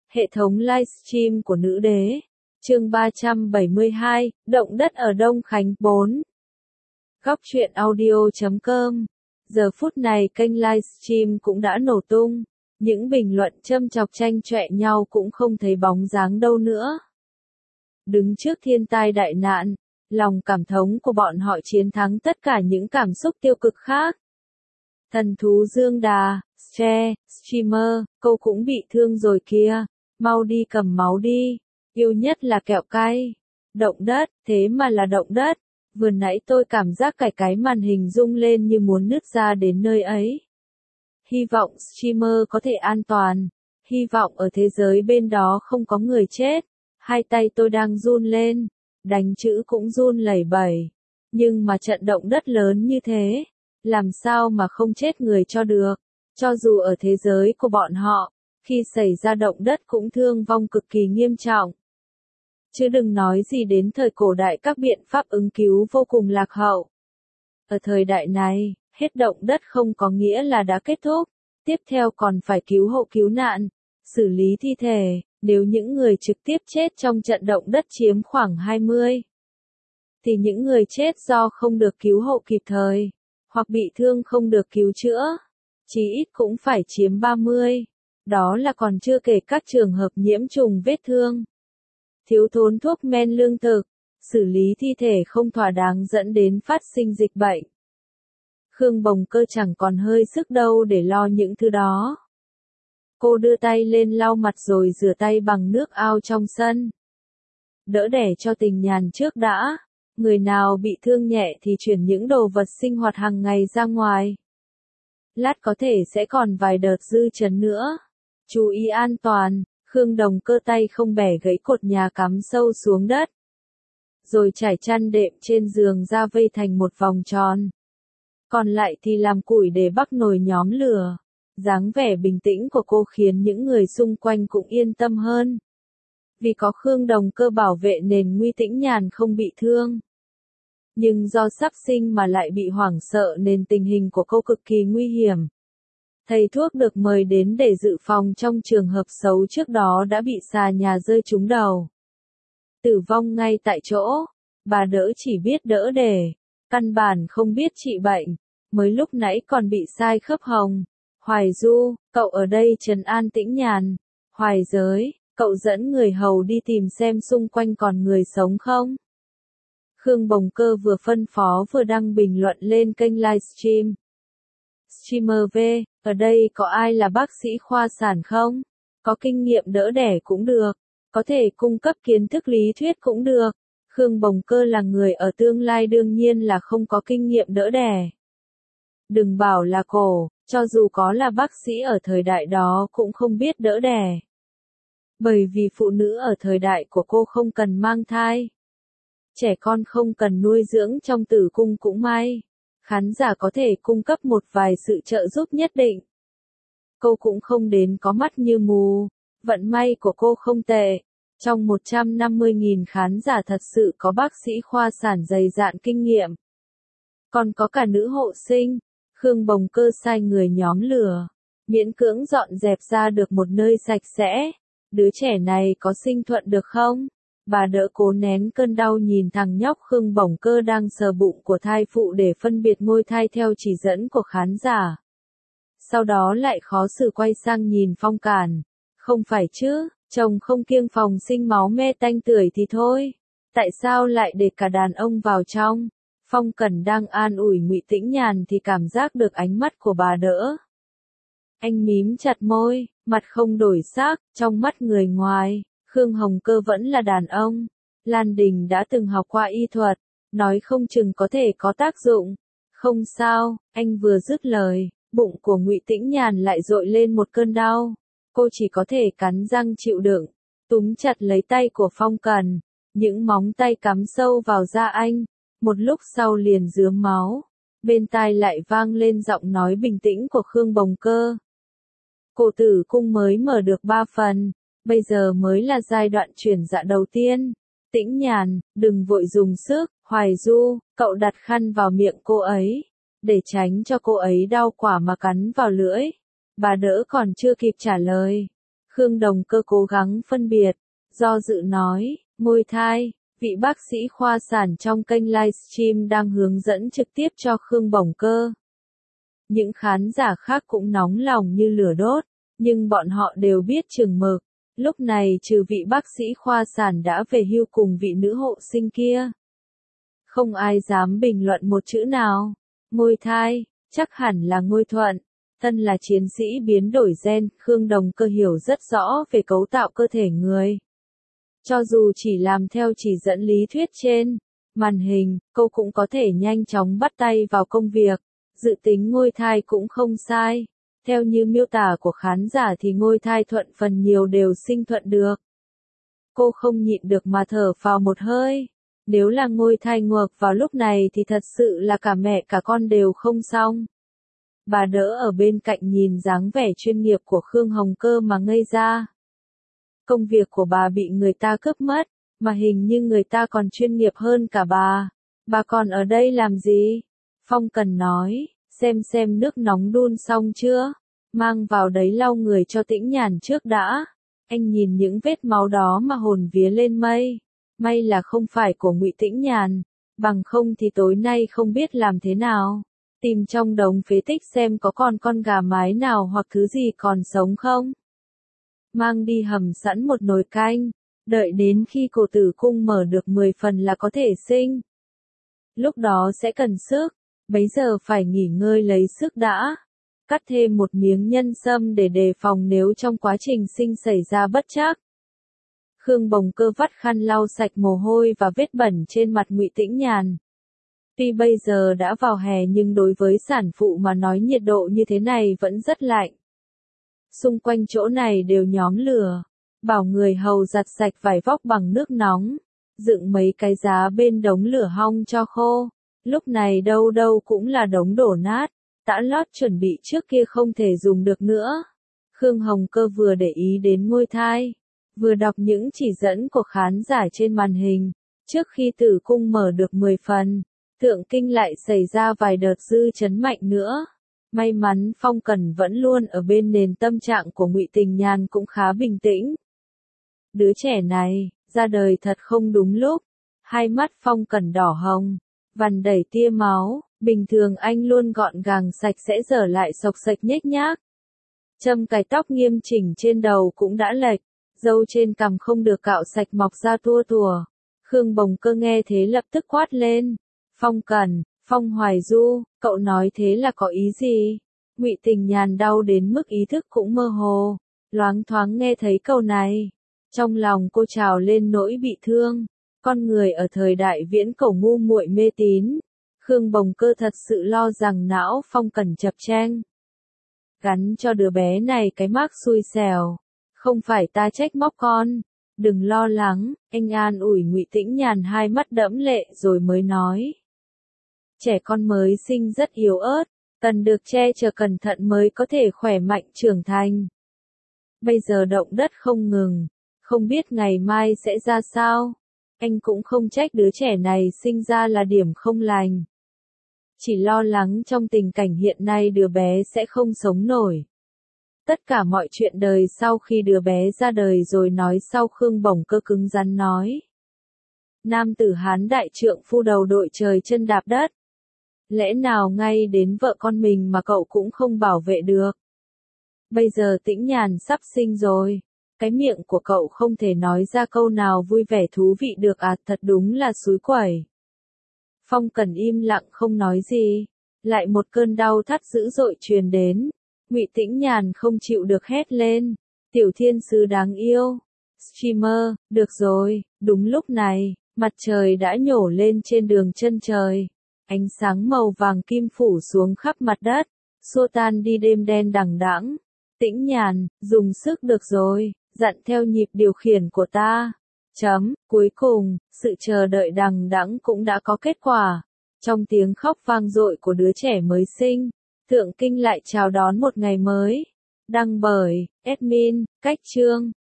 Hệ thống livestream của nữ đế. Chương 372, động đất ở Đông Khánh 4. Góc truyện audio.com. Giờ phút này kênh livestream cũng đã nổ tung. Những bình luận châm chọc tranh chọe nhau cũng không thấy bóng dáng đâu nữa. Đứng trước thiên tai đại nạn, lòng cảm thống của bọn họ chiến thắng tất cả những cảm xúc tiêu cực khác. Thần thú Dương Đà, streamer, cô cũng bị thương rồi kìa, mau đi cầm máu đi, yêu nhất là kẹo cay. Động đất, thế mà là động đất, vừa nãy tôi cảm giác cái màn hình rung lên như muốn nứt ra đến nơi ấy. Hy vọng streamer có thể an toàn, hy vọng ở thế giới bên đó không có người chết. Hai tay tôi đang run lên, đánh chữ cũng run lẩy bẩy. Nhưng mà trận động đất lớn như thế, làm sao mà không chết người cho được. Cho dù ở thế giới của bọn họ, khi xảy ra động đất cũng thương vong cực kỳ nghiêm trọng. Chứ đừng nói gì đến thời cổ đại các biện pháp ứng cứu vô cùng lạc hậu. Ở thời đại này, hết động đất không có nghĩa là đã kết thúc. Tiếp theo còn phải cứu hộ cứu nạn, xử lý thi thể. Nếu những người trực tiếp chết trong trận động đất chiếm khoảng 20, thì những người chết do không được cứu hộ kịp thời, hoặc bị thương không được cứu chữa, chí ít cũng phải chiếm 30. Đó là còn chưa kể các trường hợp nhiễm trùng vết thương, thiếu thốn thuốc men lương thực, xử lý thi thể không thỏa đáng dẫn đến phát sinh dịch bệnh. Khương Bồng Cơ chẳng còn hơi sức đâu để lo những thứ đó. Cô đưa tay lên lau mặt rồi rửa tay bằng nước ao trong sân. Đỡ đẻ cho Tình Nhàn trước đã. Người nào bị thương nhẹ thì chuyển những đồ vật sinh hoạt hàng ngày ra ngoài. Lát có thể sẽ còn vài đợt dư chấn nữa. Chú ý an toàn, Khương Đồng Cơ tay không bẻ gãy cột nhà cắm sâu xuống đất. Rồi trải chăn đệm trên giường ra vây thành một vòng tròn. Còn lại thì làm củi để bắc nồi nhóm lửa. Dáng vẻ bình tĩnh của cô khiến những người xung quanh cũng yên tâm hơn. Vì có Khương Đồng Cơ bảo vệ nên Nguy Tĩnh Nhàn không bị thương. Nhưng do sắp sinh mà lại bị hoảng sợ nên tình hình của cô cực kỳ nguy hiểm. Thầy thuốc được mời đến để dự phòng trong trường hợp xấu trước đó đã bị xà nhà rơi trúng đầu. Tử vong ngay tại chỗ, bà đỡ chỉ biết đỡ đẻ, căn bản không biết trị bệnh, mới lúc nãy còn bị sai khớp hồng. Hoài Du, cậu ở đây trấn an Tĩnh Nhàn. Hoài Giới, cậu dẫn người hầu đi tìm xem xung quanh còn người sống không? Khương Bồng Cơ vừa phân phó vừa đăng bình luận lên kênh livestream. Streamer V, ở đây có ai là bác sĩ khoa sản không? Có kinh nghiệm đỡ đẻ cũng được, có thể cung cấp kiến thức lý thuyết cũng được. Khương Bồng Cơ là người ở tương lai đương nhiên là không có kinh nghiệm đỡ đẻ. Đừng bảo là cổ, cho dù có là bác sĩ ở thời đại đó cũng không biết đỡ đẻ. Bởi vì phụ nữ ở thời đại của cô không cần mang thai. Trẻ con không cần nuôi dưỡng trong tử cung cũng may. Khán giả có thể cung cấp một vài sự trợ giúp nhất định. Cô cũng không đến có mắt như mù. Vận may của cô không tệ. Trong 150.000 khán giả thật sự có bác sĩ khoa sản dày dạn kinh nghiệm. Còn có cả nữ hộ sinh. Khương Bồng Cơ sai người nhóm lửa, miễn cưỡng dọn dẹp ra được một nơi sạch sẽ. Đứa trẻ này có sinh thuận được không? Bà đỡ cố nén cơn đau nhìn thằng nhóc Khương Bồng Cơ đang sờ bụng của thai phụ để phân biệt ngôi thai theo chỉ dẫn của khán giả. Sau đó lại khó xử quay sang nhìn Phong Cản. Không phải chứ, chồng không kiêng phòng sinh máu me tanh tưởi thì thôi. Tại sao lại để cả đàn ông vào trong? Phong Cẩn đang an ủi Ngụy Tĩnh Nhàn thì cảm giác được ánh mắt của bà đỡ. Anh mím chặt môi, mặt không đổi sắc, trong mắt người ngoài, Khương Hồng Cơ vẫn là đàn ông. Lan Đình đã từng học qua y thuật, nói không chừng có thể có tác dụng. Không sao, anh vừa dứt lời, bụng của Ngụy Tĩnh Nhàn lại dội lên một cơn đau. Cô chỉ có thể cắn răng chịu đựng, túm chặt lấy tay của Phong Cẩn, những móng tay cắm sâu vào da anh. Một lúc sau liền rướm máu, bên tai lại vang lên giọng nói bình tĩnh của Khương Bồng Cơ. Cổ tử cung mới mở được 3 phần, bây giờ mới là giai đoạn chuyển dạ đầu tiên. Tĩnh Nhàn, đừng vội dùng sức. Hoài Du, cậu đặt khăn vào miệng cô ấy, để tránh cho cô ấy đau quả mà cắn vào lưỡi. Bà đỡ còn chưa kịp trả lời. Khương Đồng Cơ cố gắng phân biệt, do dự nói, môi thai, vị bác sĩ khoa sản trong kênh livestream đang hướng dẫn trực tiếp cho Khương Bồng Cơ. Những khán giả khác cũng nóng lòng như lửa đốt, nhưng bọn họ đều biết chừng mực. Lúc này trừ vị bác sĩ khoa sản đã về hưu cùng vị nữ hộ sinh kia. Không ai dám bình luận một chữ nào. Ngôi thai, chắc hẳn là Ngôi Thuận. Thân là chiến sĩ biến đổi gen, Khương Đồng Cơ hiểu rất rõ về cấu tạo cơ thể người. Cho dù chỉ làm theo chỉ dẫn lý thuyết trên màn hình, cô cũng có thể nhanh chóng bắt tay vào công việc. Dự tính ngôi thai cũng không sai. Theo như miêu tả của khán giả thì ngôi thai thuận phần nhiều đều sinh thuận được. Cô không nhịn được mà thở phào một hơi. Nếu là ngôi thai ngược vào lúc này thì thật sự là cả mẹ cả con đều không xong. Bà đỡ ở bên cạnh nhìn dáng vẻ chuyên nghiệp của Khương Hồng Cơ mà ngây ra. Công việc của bà bị người ta cướp mất, mà hình như người ta còn chuyên nghiệp hơn cả bà. Bà còn ở đây làm gì? Phong Cần nói, xem nước nóng đun xong chưa? Mang vào đấy lau người cho Tĩnh Nhàn trước đã. Anh nhìn những vết máu đó mà hồn vía lên mây. May là không phải của Ngụy Tĩnh Nhàn, bằng không thì tối nay không biết làm thế nào. Tìm trong đống phế tích xem có còn con gà mái nào hoặc thứ gì còn sống không. Mang đi hầm sẵn một nồi canh, đợi đến khi cổ tử cung mở được 10 phần là có thể sinh. Lúc đó sẽ cần sức, bấy giờ phải nghỉ ngơi lấy sức đã. Cắt thêm một miếng nhân sâm để đề phòng nếu trong quá trình sinh xảy ra bất trắc. Khương Bồng Cơ vắt khăn lau sạch mồ hôi và vết bẩn trên mặt Ngụy Tĩnh Nhàn. Tuy bây giờ đã vào hè nhưng đối với sản phụ mà nói nhiệt độ như thế này vẫn rất lạnh. Xung quanh chỗ này đều nhóm lửa, bảo người hầu giặt sạch vải vóc bằng nước nóng, dựng mấy cái giá bên đống lửa hong cho khô. Lúc này đâu đâu cũng là đống đổ nát, tã lót chuẩn bị trước kia không thể dùng được nữa. Khương Hồng Cơ vừa để ý đến ngôi thai, vừa đọc những chỉ dẫn của khán giả trên màn hình. Trước khi tử cung mở được 10 phần, thượng kinh lại xảy ra vài đợt dư chấn mạnh nữa. May mắn Phong Cần vẫn luôn ở bên nền tâm trạng của Ngụy Tình Nhàn cũng khá bình tĩnh. Đứa trẻ này, ra đời thật không đúng lúc. Hai mắt Phong Cần đỏ hồng, vằn đầy tia máu, bình thường anh luôn gọn gàng sạch sẽ giờ lại xộc xệch nhếch nhác. Châm cài tóc nghiêm chỉnh trên đầu cũng đã lệch, râu trên cằm không được cạo sạch mọc ra tua tùa. Khương Bồng Cơ nghe thế lập tức quát lên. Phong Cần, Phong Hoài Du, cậu nói thế là có ý gì? Ngụy Tình Nhàn đau đến mức ý thức cũng mơ hồ, loáng thoáng nghe thấy câu này. Trong lòng cô trào lên nỗi bị thương. Con người ở thời đại viễn cổ ngu muội mê tín. Khương Bồng Cơ thật sự lo rằng não Phong Cần chập chênh. Gắn cho đứa bé này cái mác xui xẻo. Không phải ta trách móc con. Đừng lo lắng, anh an ủi Ngụy Tĩnh Nhàn hai mắt đẫm lệ rồi mới nói. Trẻ con mới sinh rất yếu ớt, cần được che chở cẩn thận mới có thể khỏe mạnh trưởng thành. Bây giờ động đất không ngừng, không biết ngày mai sẽ ra sao. Anh cũng không trách đứa trẻ này sinh ra là điểm không lành. Chỉ lo lắng trong tình cảnh hiện nay đứa bé sẽ không sống nổi. Tất cả mọi chuyện đời sau khi đứa bé ra đời rồi nói sau. Khương Bồng Cơ cứng rắn nói. Nam tử Hán đại trượng phu đầu đội trời chân đạp đất. Lẽ nào ngay đến vợ con mình mà cậu cũng không bảo vệ được. Bây giờ Tĩnh Nhàn sắp sinh rồi. Cái miệng của cậu không thể nói ra câu nào vui vẻ thú vị được à, thật đúng là xúi quẩy. Phong Cần im lặng không nói gì. Lại một cơn đau thắt dữ dội truyền đến. Ngụy Tĩnh Nhàn không chịu được hét lên. Tiểu thiên sứ đáng yêu. Streamer, được rồi. Đúng lúc này, mặt trời đã nhổ lên trên đường chân trời. Ánh sáng màu vàng kim phủ xuống khắp mặt đất, xua tan đi đêm đen đằng đẵng. Tĩnh Nhàn, dùng sức được rồi, dặn theo nhịp điều khiển của ta. Cuối cùng, sự chờ đợi đằng đẵng cũng đã có kết quả. Trong tiếng khóc vang dội của đứa trẻ mới sinh, thượng kinh lại chào đón một ngày mới. Đăng bởi, admin, Cách Chương.